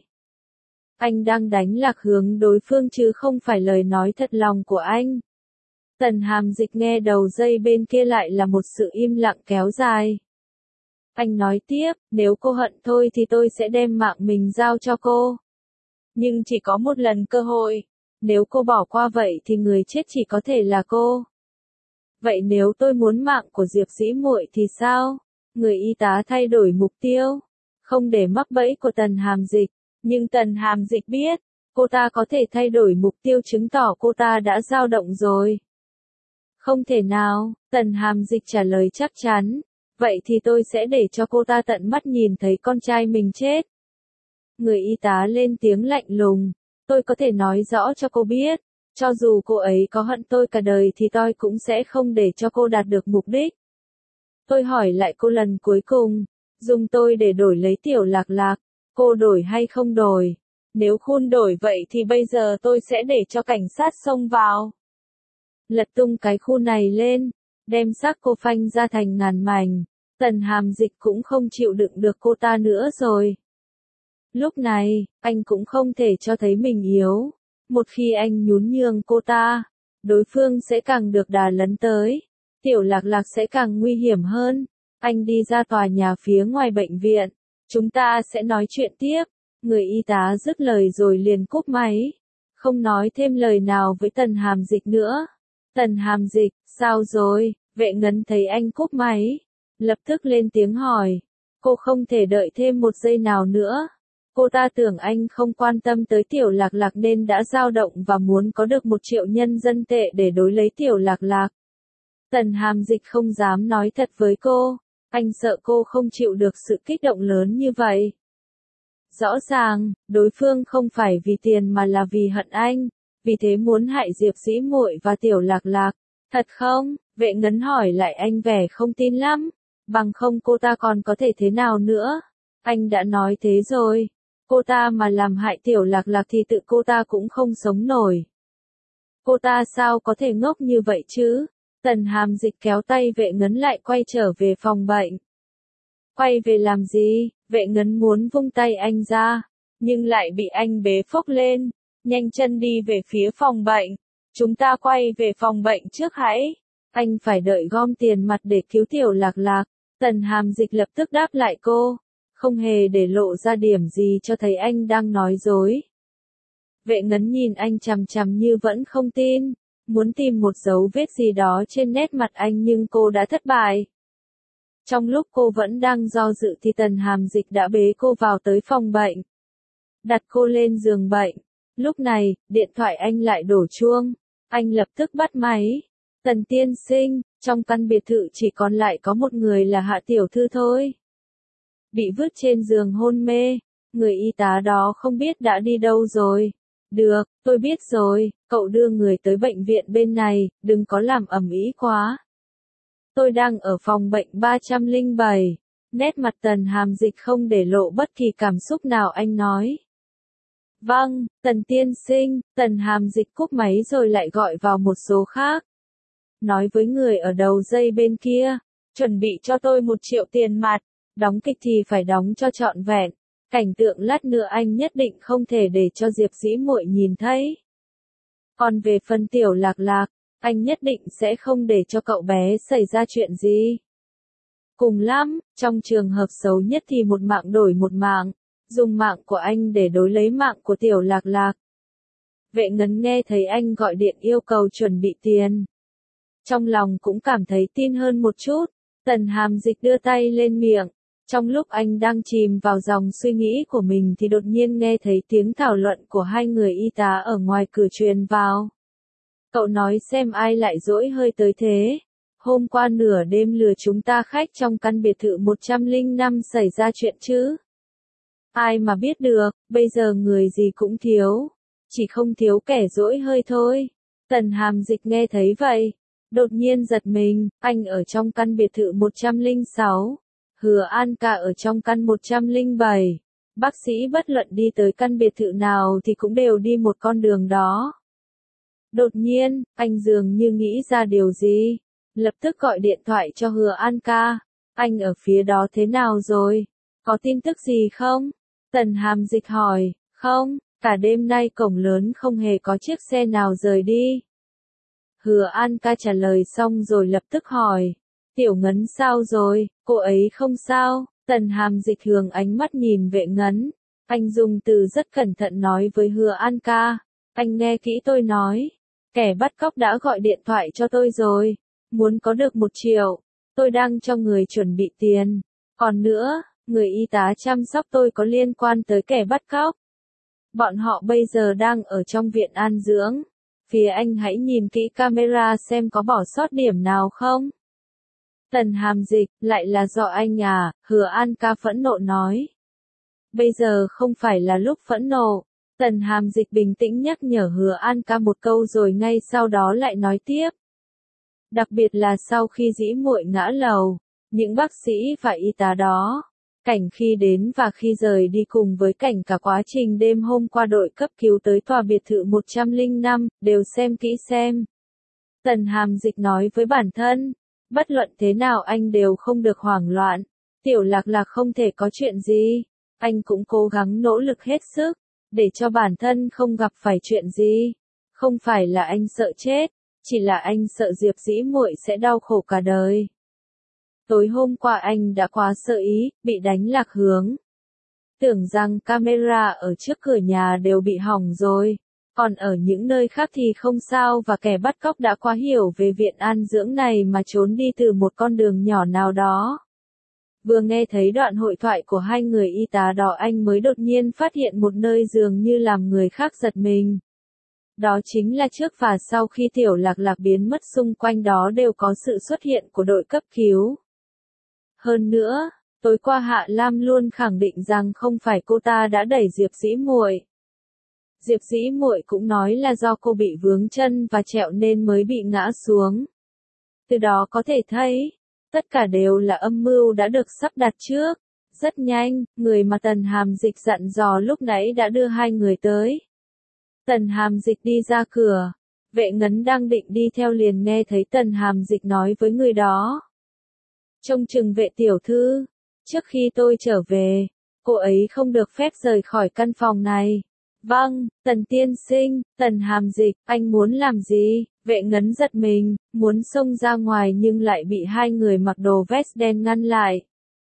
Anh đang đánh lạc hướng đối phương chứ không phải lời nói thật lòng của anh. Tần Hàm Dịch nghe đầu dây bên kia lại là một sự im lặng kéo dài. Anh nói tiếp, nếu cô hận thôi thì tôi sẽ đem mạng mình giao cho cô. Nhưng chỉ có một lần cơ hội. Nếu cô bỏ qua vậy thì người chết chỉ có thể là cô. Vậy nếu tôi muốn mạng của Diệp Dĩ Muội thì sao? Người y tá thay đổi mục tiêu. Không để mắc bẫy của Tần Hàm Dịch. Nhưng Tần Hàm Dịch biết, cô ta có thể thay đổi mục tiêu chứng tỏ cô ta đã dao động rồi. Không thể nào, Tần Hàm Dịch trả lời chắc chắn. Vậy thì tôi sẽ để cho cô ta tận mắt nhìn thấy con trai mình chết. Người y tá lên tiếng lạnh lùng. Tôi có thể nói rõ cho cô biết. Cho dù cô ấy có hận tôi cả đời thì tôi cũng sẽ không để cho cô đạt được mục đích. Tôi hỏi lại cô lần cuối cùng. Dùng tôi để đổi lấy Tiểu Lạc Lạc. Cô đổi hay không đổi? Nếu khôn đổi vậy thì bây giờ tôi sẽ để cho cảnh sát xông vào. Lật tung cái khu này lên. Đem xác cô phanh ra thành ngàn mảnh. Tần Hàm Dịch cũng không chịu đựng được cô ta nữa rồi. Lúc này, anh cũng không thể cho thấy mình yếu. Một khi anh nhún nhường cô ta, đối phương sẽ càng được đà lấn tới. Tiểu Lạc Lạc sẽ càng nguy hiểm hơn. Anh đi ra tòa nhà phía ngoài bệnh viện. Chúng ta sẽ nói chuyện tiếp. Người y tá dứt lời rồi liền cúp máy. Không nói thêm lời nào với Tần Hàm Dịch nữa. Tần Hàm Dịch, sao rồi? Vệ Ngấn thấy anh cúp máy. Lập tức lên tiếng hỏi. Cô không thể đợi thêm một giây nào nữa. Cô ta tưởng anh không quan tâm tới Tiểu Lạc Lạc nên đã dao động và muốn có được một triệu nhân dân tệ để đối lấy Tiểu Lạc Lạc. Tần Hàm Dịch không dám nói thật với cô. Anh sợ cô không chịu được sự kích động lớn như vậy. Rõ ràng, đối phương không phải vì tiền mà là vì hận anh. Vì thế muốn hại Diệp Dĩ Muội và Tiểu Lạc Lạc. Thật không? Vệ Ngấn hỏi lại anh vẻ không tin lắm. Bằng không cô ta còn có thể thế nào nữa? Anh đã nói thế rồi. Cô ta mà làm hại Tiểu Lạc Lạc thì tự cô ta cũng không sống nổi. Cô ta sao có thể ngốc như vậy chứ? Tần Hàm Dịch kéo tay Vệ Ngấn lại quay trở về phòng bệnh. Quay về làm gì? Vệ Ngấn muốn vung tay anh ra, nhưng lại bị anh bế phốc lên. Nhanh chân đi về phía phòng bệnh. Chúng ta quay về phòng bệnh trước hãy. Anh phải đợi gom tiền mặt để cứu Tiểu Lạc Lạc. Tần Hàm Dịch lập tức đáp lại cô. Không hề để lộ ra điểm gì cho thấy anh đang nói dối. Vệ Ngấn nhìn anh chằm chằm như vẫn không tin. Muốn tìm một dấu vết gì đó trên nét mặt anh nhưng cô đã thất bại. Trong lúc cô vẫn đang do dự thì Tần Hàm Dịch đã bế cô vào tới phòng bệnh. Đặt cô lên giường bệnh. Lúc này, điện thoại anh lại đổ chuông. Anh lập tức bắt máy. Tần tiên sinh, trong căn biệt thự chỉ còn lại có một người là Hạ tiểu thư thôi. Bị vứt trên giường hôn mê. Người y tá đó không biết đã đi đâu rồi. Được, tôi biết rồi, cậu đưa người tới bệnh viện bên này, đừng có làm ầm ĩ quá. Tôi đang ở phòng bệnh ba trăm lẻ bảy. Nét mặt Tần Hàm Dịch không để lộ bất kỳ cảm xúc nào anh nói. Vâng, Tần tiên sinh, Tần Hàm Dịch cúp máy rồi lại gọi vào một số khác. Nói với người ở đầu dây bên kia, chuẩn bị cho tôi một triệu tiền mặt, đóng kịch thì phải đóng cho trọn vẹn. Cảnh tượng lát nữa anh nhất định không thể để cho Diệp Dĩ Muội nhìn thấy. Còn về phần Tiểu Lạc Lạc, anh nhất định sẽ không để cho cậu bé xảy ra chuyện gì. Cùng lắm, trong trường hợp xấu nhất thì một mạng đổi một mạng, dùng mạng của anh để đối lấy mạng của Tiểu Lạc Lạc. Vệ Ngấn nghe thấy anh gọi điện yêu cầu chuẩn bị tiền. Trong lòng cũng cảm thấy tin hơn một chút, Tần Hàm Dịch đưa tay lên miệng. Trong lúc anh đang chìm vào dòng suy nghĩ của mình thì đột nhiên nghe thấy tiếng thảo luận của hai người y tá ở ngoài cửa truyền vào. Cậu nói xem ai lại dỗi hơi tới thế. Hôm qua nửa đêm lừa chúng ta khách trong căn biệt thự một trăm lẻ năm xảy ra chuyện chứ. Ai mà biết được, bây giờ người gì cũng thiếu. Chỉ không thiếu kẻ dỗi hơi thôi. Tần Hàm Dịch nghe thấy vậy. Đột nhiên giật mình, anh ở trong căn biệt thự một trăm lẻ sáu. Hứa An Ca ở trong căn một trăm lẻ bảy. Bác sĩ bất luận đi tới căn biệt thự nào thì cũng đều đi một con đường đó. Đột nhiên, anh dường như nghĩ ra điều gì. Lập tức gọi điện thoại cho Hứa An Ca. Anh ở phía đó thế nào rồi? Có tin tức gì không? Tần Hàm Dịch hỏi. Không, cả đêm nay cổng lớn không hề có chiếc xe nào rời đi. Hứa An Ca trả lời xong rồi lập tức hỏi. Tiểu Ngấn sao rồi, cô ấy không sao? Tần Hàm Dịch hướng ánh mắt nhìn Vệ Ngấn. Anh dùng từ rất cẩn thận nói với Hứa An Ca. Anh nghe kỹ tôi nói. Kẻ bắt cóc đã gọi điện thoại cho tôi rồi. Muốn có được một triệu. Tôi đang cho người chuẩn bị tiền. Còn nữa, người y tá chăm sóc tôi có liên quan tới kẻ bắt cóc. Bọn họ bây giờ đang ở trong viện an dưỡng. Phía anh hãy nhìn kỹ camera xem có bỏ sót điểm nào không. Tần Hàm Dịch, lại là do anh à, Hứa An Ca phẫn nộ nói. Bây giờ không phải là lúc phẫn nộ. Tần Hàm Dịch bình tĩnh nhắc nhở Hứa An Ca một câu rồi ngay sau đó lại nói tiếp. Đặc biệt là sau khi Dĩ Muội ngã lầu, những bác sĩ và y tá đó, cảnh khi đến và khi rời đi cùng với cảnh cả quá trình đêm hôm qua đội cấp cứu tới tòa biệt thự một trăm lẻ năm, đều xem kỹ xem. Tần Hàm Dịch nói với bản thân, bất luận thế nào anh đều không được hoảng loạn, Tiểu Lạc Lạc không thể có chuyện gì, anh cũng cố gắng nỗ lực hết sức, để cho bản thân không gặp phải chuyện gì. Không phải là anh sợ chết, chỉ là anh sợ Diệp Dĩ Muội sẽ đau khổ cả đời. Tối hôm qua anh đã quá sợ ý, bị đánh lạc hướng. Tưởng rằng camera ở trước cửa nhà đều bị hỏng rồi, còn ở những nơi khác thì không sao và kẻ bắt cóc đã quá hiểu về viện an dưỡng này mà trốn đi từ một con đường nhỏ nào đó. Vừa nghe thấy đoạn hội thoại của hai người y tá đó anh mới đột nhiên phát hiện một nơi dường như làm người khác giật mình. Đó chính là trước và sau khi Tiểu Lạc Lạc biến mất xung quanh đó đều có sự xuất hiện của đội cấp cứu. Hơn nữa, tối qua Hạ Lam luôn khẳng định rằng không phải cô ta đã đẩy Diệp Dĩ Muội. Diệp Dĩ Muội cũng nói là do cô bị vướng chân và trẹo nên mới bị ngã xuống. Từ đó có thể thấy, tất cả đều là âm mưu đã được sắp đặt trước. Rất nhanh, người mà Tần Hàm Dịch dặn dò lúc nãy đã đưa hai người tới. Tần Hàm Dịch đi ra cửa, Vệ Ngấn đang định đi theo liền nghe thấy Tần Hàm Dịch nói với người đó. Trông chừng Vệ tiểu thư, trước khi tôi trở về, cô ấy không được phép rời khỏi căn phòng này. Vâng, Tần tiên sinh, Tần Hàm Dịch, anh muốn làm gì? Vệ Ngấn giật mình, muốn xông ra ngoài nhưng lại bị hai người mặc đồ vest đen ngăn lại.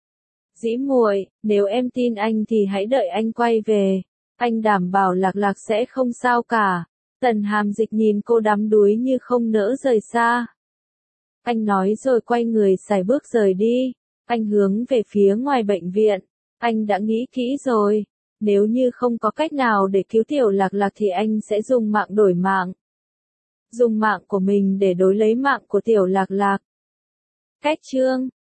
Dĩ Muội, nếu em tin anh thì hãy đợi anh quay về. Anh đảm bảo Lạc Lạc sẽ không sao cả. Tần Hàm Dịch nhìn cô đắm đuối như không nỡ rời xa. Anh nói rồi quay người sải bước rời đi. Anh hướng về phía ngoài bệnh viện. Anh đã nghĩ kỹ rồi. Nếu như không có cách nào để cứu Tiểu Lạc Lạc thì anh sẽ dùng mạng đổi mạng. Dùng mạng của mình để đối lấy mạng của Tiểu Lạc Lạc. Cách chương